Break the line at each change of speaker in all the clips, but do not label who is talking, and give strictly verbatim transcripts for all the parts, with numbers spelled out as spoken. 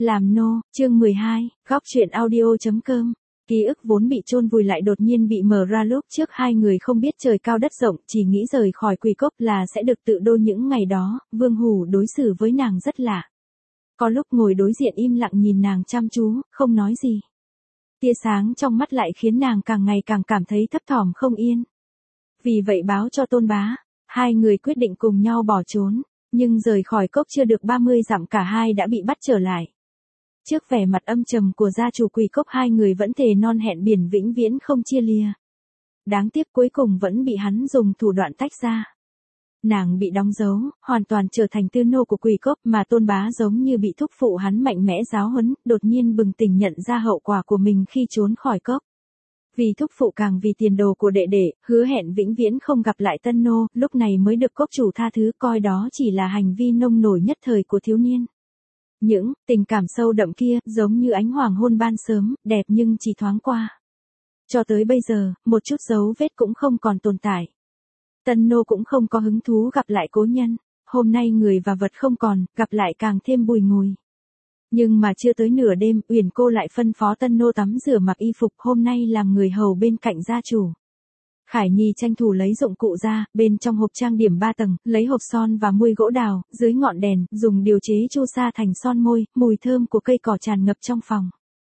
Làm nô, chương mười hai, góc truyện audio.com. Ký ức vốn bị chôn vùi lại đột nhiên bị mở ra lúc trước hai người không biết trời cao đất rộng, chỉ nghĩ rời khỏi Quỳ Cốc là sẽ được tự do. Những ngày đó, Vương Hủ đối xử với nàng rất lạ. Có lúc ngồi đối diện im lặng nhìn nàng chăm chú, không nói gì. Tia sáng trong mắt lại khiến nàng càng ngày càng cảm thấy thấp thỏm không yên. Vì vậy báo cho Tôn Bá, hai người quyết định cùng nhau bỏ trốn. Nhưng rời khỏi cốc chưa được ba mươi dặm cả hai đã bị bắt trở lại. Trước vẻ mặt âm trầm của gia chủ Quỳ Cốc, hai người vẫn thề non hẹn biển vĩnh viễn không chia lìa. Đáng tiếc cuối cùng vẫn bị hắn dùng thủ đoạn tách ra. Nàng bị đóng dấu, hoàn toàn trở thành tư nô của Quỳ Cốc, mà Tôn Bá giống như bị thúc phụ hắn mạnh mẽ giáo huấn, đột nhiên bừng tỉnh nhận ra hậu quả của mình khi trốn khỏi cốc. Vì thúc phụ càng vì tiền đồ của đệ đệ, hứa hẹn vĩnh viễn không gặp lại tân nô, lúc này mới được cốc chủ tha thứ, coi đó chỉ là hành vi nông nổi nhất thời của thiếu niên. Những tình cảm sâu đậm kia, giống như ánh hoàng hôn ban sớm, đẹp nhưng chỉ thoáng qua. Cho tới bây giờ, một chút dấu vết cũng không còn tồn tại. Tân nô cũng không có hứng thú gặp lại cố nhân, hôm nay người và vật không còn, gặp lại càng thêm bùi ngùi. Nhưng mà chưa tới nửa đêm, Uyển cô lại phân phó tân nô tắm rửa mặc y phục, hôm nay làm người hầu bên cạnh gia chủ. Khải Nhi tranh thủ lấy dụng cụ ra, bên trong hộp trang điểm ba tầng, lấy hộp son và muôi gỗ đào, dưới ngọn đèn, dùng điều chế chu sa thành son môi, mùi thơm của cây cỏ tràn ngập trong phòng.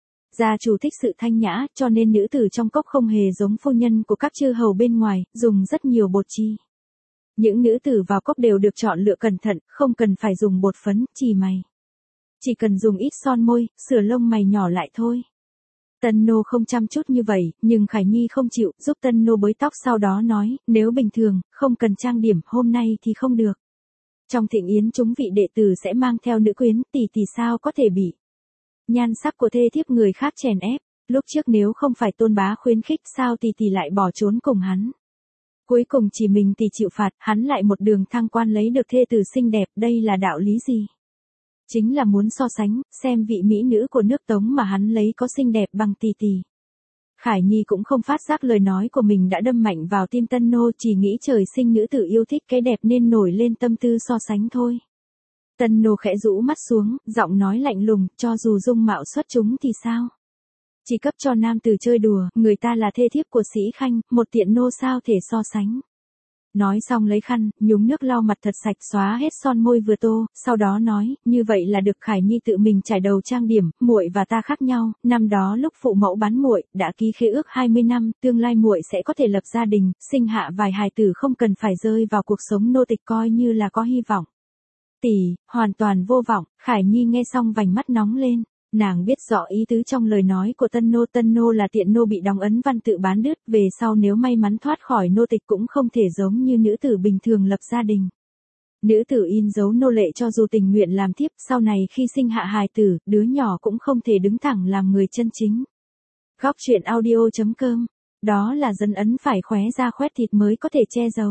Gia chủ thích sự thanh nhã, cho nên nữ tử trong cốc không hề giống phu nhân của các chư hầu bên ngoài, dùng rất nhiều bột chi. Những nữ tử vào cốc đều được chọn lựa cẩn thận, không cần phải dùng bột phấn, chì mày. Chỉ cần dùng ít son môi, sửa lông mày nhỏ lại thôi. Tân nô không chăm chút như vậy, nhưng Khải Nhi không chịu, giúp tân nô bới tóc, sau đó nói, nếu bình thường, không cần trang điểm, hôm nay thì không được. Trong thịnh yến chúng vị đệ tử sẽ mang theo nữ quyến, tỷ tỷ sao có thể bị nhan sắc của thê thiếp người khác chèn ép, lúc trước nếu không phải Tôn Bá khuyến khích sao tỷ tỷ lại bỏ trốn cùng hắn. Cuối cùng chỉ mình tỷ chịu phạt, hắn lại một đường thăng quan lấy được thê tử xinh đẹp, đây là đạo lý gì? Chính là muốn so sánh, xem vị mỹ nữ của nước Tống mà hắn lấy có xinh đẹp bằng tỷ tỷ. Khải Nhi cũng không phát giác lời nói của mình đã đâm mạnh vào tim tân nô, chỉ nghĩ trời sinh nữ tử yêu thích cái đẹp nên nổi lên tâm tư so sánh thôi. Tân nô khẽ rũ mắt xuống, giọng nói lạnh lùng, cho dù dung mạo xuất chúng thì sao? Chỉ cấp cho nam tử chơi đùa, người ta là thê thiếp của sĩ khanh, một tiện nô sao thể so sánh. Nói xong lấy khăn, nhúng nước lau mặt thật sạch, xóa hết son môi vừa tô, sau đó nói, như vậy là được. Khải Nhi tự mình trải đầu trang điểm, muội và ta khác nhau, năm đó lúc phụ mẫu bán muội, đã ký khế ước hai mươi năm, tương lai muội sẽ có thể lập gia đình, sinh hạ vài hài tử, không cần phải rơi vào cuộc sống nô tịch, coi như là có hy vọng. Tỷ, hoàn toàn vô vọng. Khải Nhi nghe xong vành mắt nóng lên. Nàng biết rõ ý tứ trong lời nói của tân nô, tân nô là tiện nô bị đóng ấn văn tự bán đứt, về sau nếu may mắn thoát khỏi nô tịch cũng không thể giống như nữ tử bình thường lập gia đình. Nữ tử in dấu nô lệ cho dù tình nguyện làm thiếp, sau này khi sinh hạ hài tử, đứa nhỏ cũng không thể đứng thẳng làm người chân chính. Góc truyện audio.com. Đó là dấn ấn phải khóe ra khoét thịt mới có thể che giấu.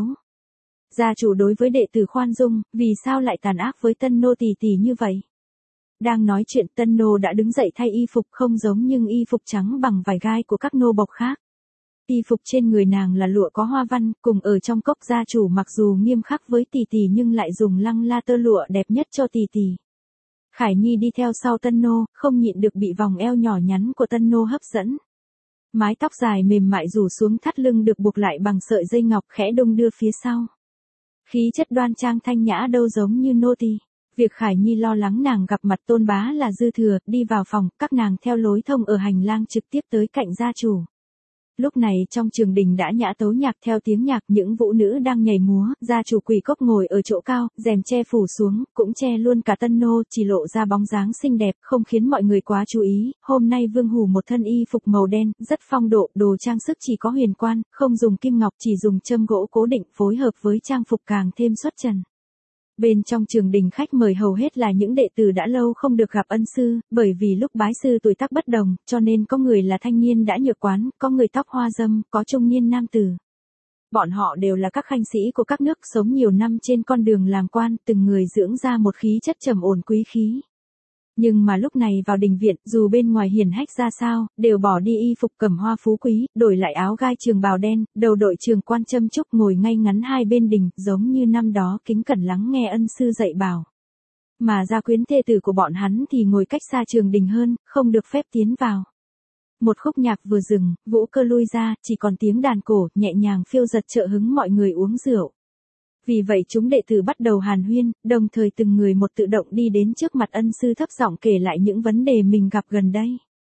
Gia chủ đối với đệ tử khoan dung, vì sao lại tàn ác với tân nô tỷ tỷ như vậy? Đang nói chuyện tân nô đã đứng dậy thay y phục, không giống nhưng y phục trắng bằng vải gai của các nô bộc khác. Y phục trên người nàng là lụa có hoa văn, cùng ở trong cốc gia chủ mặc dù nghiêm khắc với tỷ tỷ nhưng lại dùng lăng la tơ lụa đẹp nhất cho tỷ tỷ. Khải Nhi đi theo sau tân nô, không nhịn được bị vòng eo nhỏ nhắn của tân nô hấp dẫn. Mái tóc dài mềm mại rủ xuống thắt lưng được buộc lại bằng sợi dây ngọc khẽ đung đưa phía sau. Khí chất đoan trang thanh nhã đâu giống như nô tỳ. Việc Khải Nhi lo lắng nàng gặp mặt Tôn Bá là dư thừa, đi vào phòng, các nàng theo lối thông ở hành lang trực tiếp tới cạnh gia chủ. Lúc này trong trường đình đã nhã tấu nhạc, theo tiếng nhạc những vũ nữ đang nhảy múa, gia chủ Quỳ Cốc ngồi ở chỗ cao, rèm che phủ xuống, cũng che luôn cả tân nô, chỉ lộ ra bóng dáng xinh đẹp, không khiến mọi người quá chú ý. Hôm nay Vương Hủ một thân y phục màu đen, rất phong độ, đồ trang sức chỉ có huyền quan, không dùng kim ngọc, chỉ dùng châm gỗ cố định, phối hợp với trang phục càng thêm xuất trần. Bên trong trường đình khách mời hầu hết là những đệ tử đã lâu không được gặp ân sư, bởi vì lúc bái sư tuổi tác bất đồng, cho nên có người là thanh niên đã nhược quán, có người tóc hoa dâm, có trung niên nam tử. Bọn họ đều là các khanh sĩ của các nước sống nhiều năm trên con đường làm quan, từng người dưỡng ra một khí chất trầm ổn quý khí. Nhưng mà lúc này vào đình viện, dù bên ngoài hiển hách ra sao, đều bỏ đi y phục cẩm hoa phú quý, đổi lại áo gai trường bào đen, đầu đội trường quan châm trúc, ngồi ngay ngắn hai bên đình, giống như năm đó kính cẩn lắng nghe ân sư dạy bảo. Mà gia quyến thê tử của bọn hắn thì ngồi cách xa trường đình hơn, không được phép tiến vào. Một khúc nhạc vừa dừng, vũ cơ lui ra, chỉ còn tiếng đàn cổ, nhẹ nhàng phiêu giật trợ hứng mọi người uống rượu. Vì vậy chúng đệ tử bắt đầu hàn huyên, đồng thời từng người một tự động đi đến trước mặt ân sư thấp giọng kể lại những vấn đề mình gặp gần đây.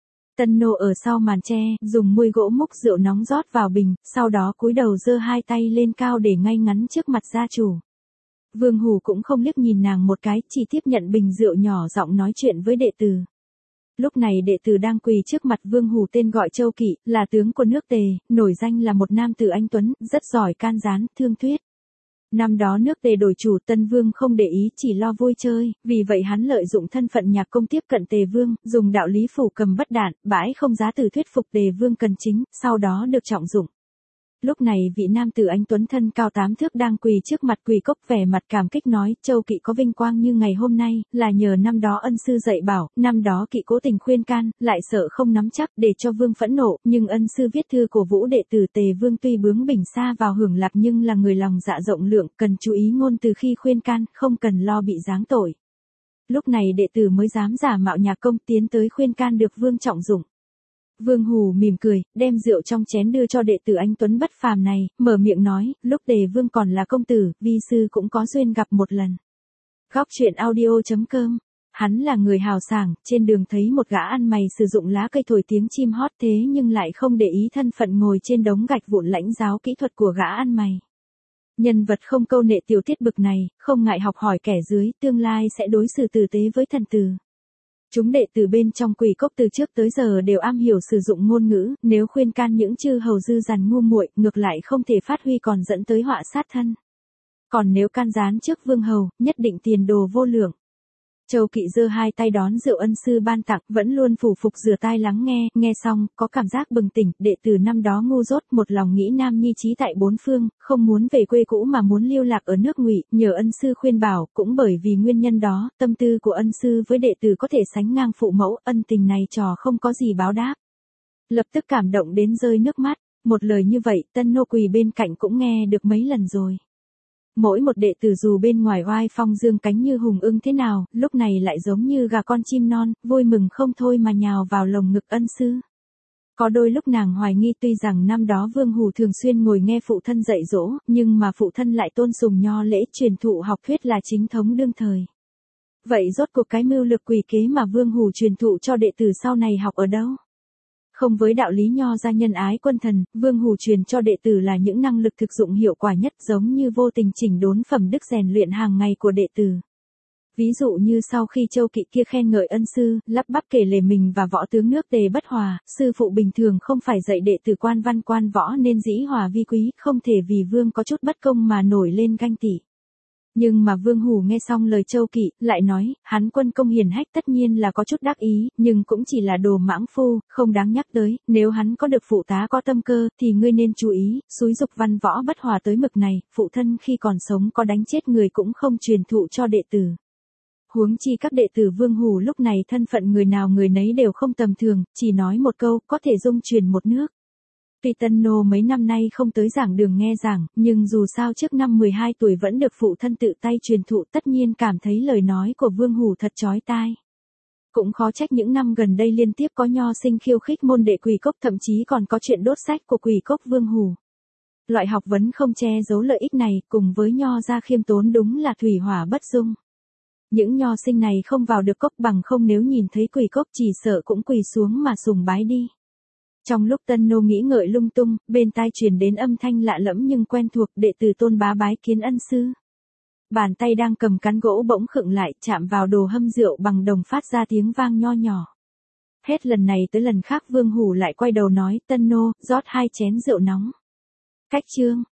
Tân nô ở sau màn tre, dùng muôi gỗ múc rượu nóng rót vào bình, sau đó cúi đầu giơ hai tay lên cao để ngay ngắn trước mặt gia chủ. Vương Hủ cũng không liếc nhìn nàng một cái, chỉ tiếp nhận bình rượu nhỏ giọng nói chuyện với đệ tử. Lúc này đệ tử đang quỳ trước mặt Vương Hủ tên gọi Châu Kỵ, là tướng của nước Tề, nổi danh là một nam tử anh tuấn, rất giỏi can gián, thương thuyết. Năm đó nước Tề đổi chủ, Tân Vương không để ý, chỉ lo vui chơi, vì vậy hắn lợi dụng thân phận nhạc công tiếp cận Tề Vương, dùng đạo lý phủ cầm bất đạn, bãi không giá từ thuyết phục Tề Vương cần chính, sau đó được trọng dụng. Lúc này vị nam tử anh tuấn thân cao tám thước đang quỳ trước mặt Quỳ Cốc, vẻ mặt cảm kích nói, Châu Kỵ có vinh quang như ngày hôm nay, là nhờ năm đó ân sư dạy bảo, năm đó Kỵ cố tình khuyên can, lại sợ không nắm chắc để cho Vương phẫn nộ, nhưng ân sư viết thư cổ vũ đệ tử Tề Vương tuy bướng bỉnh xa vào hưởng lạc nhưng là người lòng dạ rộng lượng, cần chú ý ngôn từ khi khuyên can, không cần lo bị giáng tội. Lúc này đệ tử mới dám giả mạo nhạc công tiến tới khuyên can được Vương trọng dụng. Vương Hủ mỉm cười, đem rượu trong chén đưa cho đệ tử anh tuấn bất phàm này, mở miệng nói, lúc Tề Vương còn là công tử, vi sư cũng có duyên gặp một lần. Góc truyện audio chấm com. Hắn là người hào sảng, trên đường thấy một gã ăn mày sử dụng lá cây thổi tiếng chim hót thế nhưng lại không để ý thân phận ngồi trên đống gạch vụn lãnh giáo kỹ thuật của gã ăn mày. Nhân vật không câu nệ tiểu tiết bực này, không ngại học hỏi kẻ dưới, tương lai sẽ đối xử tử tế với thần tử. Chúng đệ tử bên trong Quỳ Cốc từ trước tới giờ đều am hiểu sử dụng ngôn ngữ, nếu khuyên can những chư hầu dư dằn ngu muội, ngược lại không thể phát huy còn dẫn tới họa sát thân. Còn nếu can gián trước vương hầu, nhất định tiền đồ vô lượng. Châu Kỵ giơ hai tay đón rượu ân sư ban tặng, vẫn luôn phủ phục rửa tai lắng nghe, nghe xong, có cảm giác bừng tỉnh, đệ tử năm đó ngu dốt, một lòng nghĩ nam nhi trí tại bốn phương, không muốn về quê cũ mà muốn lưu lạc ở nước Ngụy, nhờ ân sư khuyên bảo, cũng bởi vì nguyên nhân đó, tâm tư của ân sư với đệ tử có thể sánh ngang phụ mẫu, ân tình này trò không có gì báo đáp. Lập tức cảm động đến rơi nước mắt, một lời như vậy, tân nô quỳ bên cạnh cũng nghe được mấy lần rồi. Mỗi một đệ tử dù bên ngoài oai phong dương cánh như hùng ưng thế nào, lúc này lại giống như gà con chim non, vui mừng không thôi mà nhào vào lồng ngực ân sư. Có đôi lúc nàng hoài nghi tuy rằng năm đó Vương Hủ thường xuyên ngồi nghe phụ thân dạy dỗ, nhưng mà phụ thân lại tôn sùng nho lễ truyền thụ học thuyết là chính thống đương thời. Vậy rốt cuộc cái mưu lược quỷ kế mà Vương Hủ truyền thụ cho đệ tử sau này học ở đâu? Không với đạo lý nho gia nhân ái quân thần, Vương Hủ truyền cho đệ tử là những năng lực thực dụng hiệu quả nhất, giống như vô tình chỉnh đốn phẩm đức rèn luyện hàng ngày của đệ tử. Ví dụ như sau khi Châu Kỵ kia khen ngợi ân sư, lắp bắp kể lể mình và võ tướng nước Tề bất hòa, sư phụ bình thường không phải dạy đệ tử quan văn quan võ nên dĩ hòa vi quý, không thể vì Vương có chút bất công mà nổi lên ganh tị. Nhưng mà Vương Hủ nghe xong lời Châu Kỵ, lại nói, hắn quân công hiển hách tất nhiên là có chút đắc ý, nhưng cũng chỉ là đồ mãng phu, không đáng nhắc tới, nếu hắn có được phụ tá có tâm cơ, thì ngươi nên chú ý, xúi dục văn võ bất hòa tới mực này, phụ thân khi còn sống có đánh chết người cũng không truyền thụ cho đệ tử. Huống chi các đệ tử Vương Hủ lúc này thân phận người nào người nấy đều không tầm thường, chỉ nói một câu, có thể dung truyền một nước. Tuy Tân Nô mấy năm nay không tới giảng đường nghe giảng, nhưng dù sao trước năm mười hai tuổi vẫn được phụ thân tự tay truyền thụ, tất nhiên cảm thấy lời nói của Vương Hủ thật chói tai. Cũng khó trách những năm gần đây liên tiếp có nho sinh khiêu khích môn đệ Quỳ Cốc, thậm chí còn có chuyện đốt sách của Quỳ Cốc Vương Hủ. Loại học vấn không che giấu lợi ích này, cùng với nho gia khiêm tốn đúng là thủy hỏa bất dung. Những nho sinh này không vào được cốc, bằng không nếu nhìn thấy Quỳ Cốc chỉ sợ cũng quỳ xuống mà sùng bái đi. Trong lúc Tân Nô nghĩ ngợi lung tung, bên tai truyền đến âm thanh lạ lẫm nhưng quen thuộc, đệ tử Tôn Bá bái kiến ân sư. Bàn tay đang cầm cán gỗ bỗng khựng lại, chạm vào đồ hâm rượu bằng đồng phát ra tiếng vang nho nhỏ. Hết lần này tới lần khác Vương Hủ lại quay đầu nói, Tân Nô, rót hai chén rượu nóng. Cách chương.